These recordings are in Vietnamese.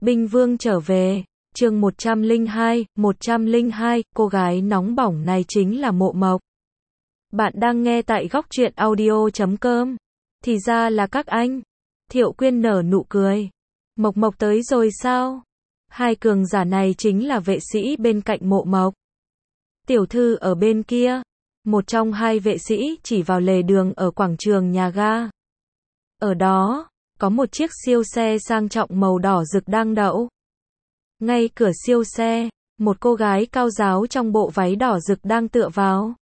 Binh Vương trở về, chương 102, cô gái nóng bỏng này chính là Mộ Mộc. Bạn đang nghe tại góc truyện audio.com. Thì ra là các anh. Thiệu Quyên nở nụ cười. Mộc Mộc tới rồi sao? Hai cường giả này chính là vệ sĩ bên cạnh Mộ Mộc. Tiểu thư ở bên kia. Một trong hai vệ sĩ chỉ vào lề đường ở quảng trường nhà ga. Ở đó, có một chiếc siêu xe sang trọng màu đỏ rực đang đậu. Ngay cửa siêu xe, một cô gái cao ráo trong bộ váy đỏ rực đang tựa vào.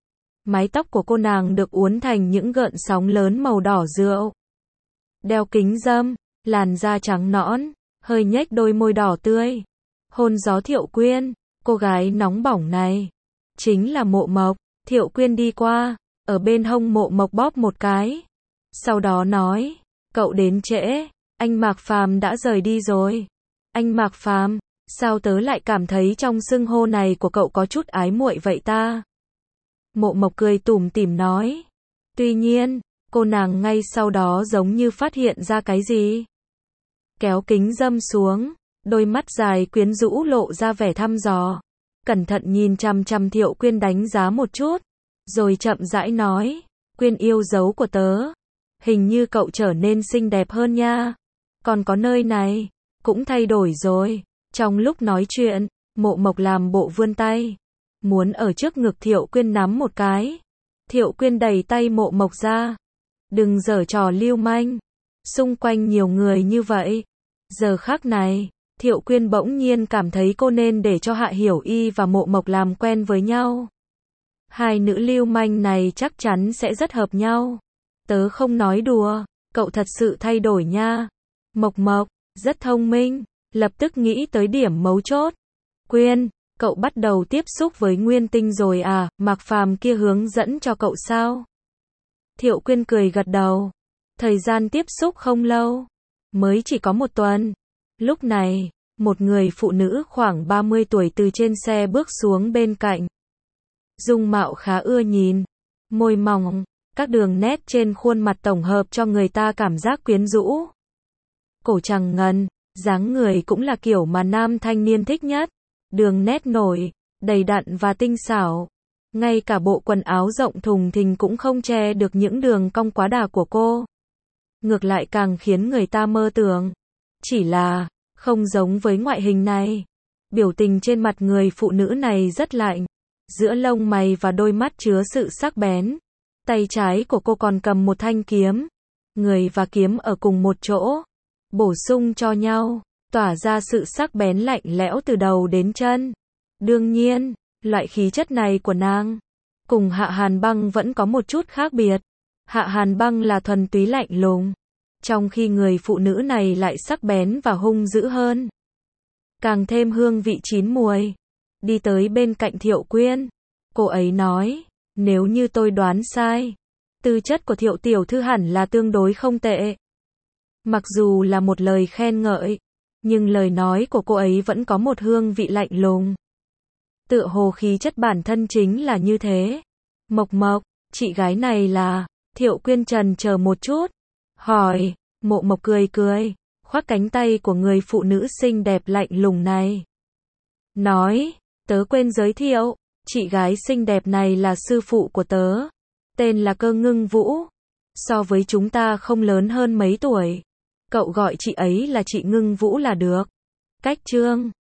Mái tóc của cô nàng được uốn thành những gợn sóng lớn màu đỏ rượu. Đeo kính râm, làn da trắng nõn, hơi nhếch đôi môi đỏ tươi. Hôn gió Thiệu Quyên, cô gái nóng bỏng này chính là Mộ Mộc. Thiệu Quyên đi qua, ở bên hông Mộ Mộc bóp một cái. Sau đó nói, cậu đến trễ, anh Mạc Phàm đã rời đi rồi. Anh Mạc Phàm, sao tớ lại cảm thấy trong xưng hô này của cậu có chút ái muội vậy ta? Mộ Mộc cười tủm tỉm nói. Tuy nhiên, cô nàng ngay sau đó giống như phát hiện ra cái gì. Kéo kính râm xuống, đôi mắt dài quyến rũ lộ ra vẻ thăm dò. Cẩn thận nhìn chằm chằm Thiệu Quyên đánh giá một chút, rồi chậm rãi nói, Quyên yêu dấu của tớ. Hình như cậu trở nên xinh đẹp hơn nha. Còn có nơi này, cũng thay đổi rồi. Trong lúc nói chuyện, Mộ Mộc làm bộ vươn tay, muốn ở trước ngực Thiệu Quyên nắm một cái. Thiệu Quyên đẩy tay Mộ Mộc ra. Đừng giở trò lưu manh. Xung quanh nhiều người như vậy. Giờ khắc này, Thiệu Quyên bỗng nhiên cảm thấy cô nên để cho Hạ Hiểu Y và Mộ Mộc làm quen với nhau. Hai nữ lưu manh này chắc chắn sẽ rất hợp nhau. Tớ không nói đùa, cậu thật sự thay đổi nha. Mộc Mộc, rất thông minh, lập tức nghĩ tới điểm mấu chốt. Quyên, cậu bắt đầu tiếp xúc với Nguyên Tinh rồi à, Mạc Phàm kia hướng dẫn cho cậu sao? Thiệu Quyên cười gật đầu. Thời gian tiếp xúc không lâu, mới chỉ có một tuần. Lúc này, một người phụ nữ khoảng 30 tuổi từ trên xe bước xuống bên cạnh. Dung mạo khá ưa nhìn, môi mỏng, các đường nét trên khuôn mặt tổng hợp cho người ta cảm giác quyến rũ. Cổ trắng ngần, dáng người cũng là kiểu mà nam thanh niên thích nhất. Đường nét nổi, đầy đặn và tinh xảo. Ngay cả bộ quần áo rộng thùng thình cũng không che được những đường cong quá đà của cô. Ngược lại càng khiến người ta mơ tưởng. Chỉ là, không giống với ngoại hình này. Biểu tình trên mặt người phụ nữ này rất lạnh. Giữa lông mày và đôi mắt chứa sự sắc bén. Tay trái của cô còn cầm một thanh kiếm. Người và kiếm ở cùng một chỗ, bổ sung cho nhau, tỏa ra sự sắc bén lạnh lẽo từ đầu đến chân. Đương nhiên, loại khí chất này của nàng cùng Hạ Hàn Băng vẫn có một chút khác biệt. Hạ Hàn Băng là thuần túy lạnh lùng, trong khi người phụ nữ này lại sắc bén và hung dữ hơn. Càng thêm hương vị chín muồi. Đi tới bên cạnh Thiệu Quyên, cô ấy nói, nếu như tôi đoán sai, tư chất của Thiệu tiểu thư hẳn là tương đối không tệ. Mặc dù là một lời khen ngợi, nhưng lời nói của cô ấy vẫn có một hương vị lạnh lùng. Tựa hồ khí chất bản thân chính là như thế. Mộc Mộc, chị gái này là... Thiệu Quyên chần chờ một chút, hỏi. Mộ Mộc cười cười, khoác cánh tay của người phụ nữ xinh đẹp lạnh lùng này. Nói, tớ quên giới thiệu, chị gái xinh đẹp này là sư phụ của tớ. Tên là Cơ Ngưng Vũ. So với chúng ta không lớn hơn mấy tuổi. Cậu gọi chị ấy là chị Ngưng Vũ là được. Cách chương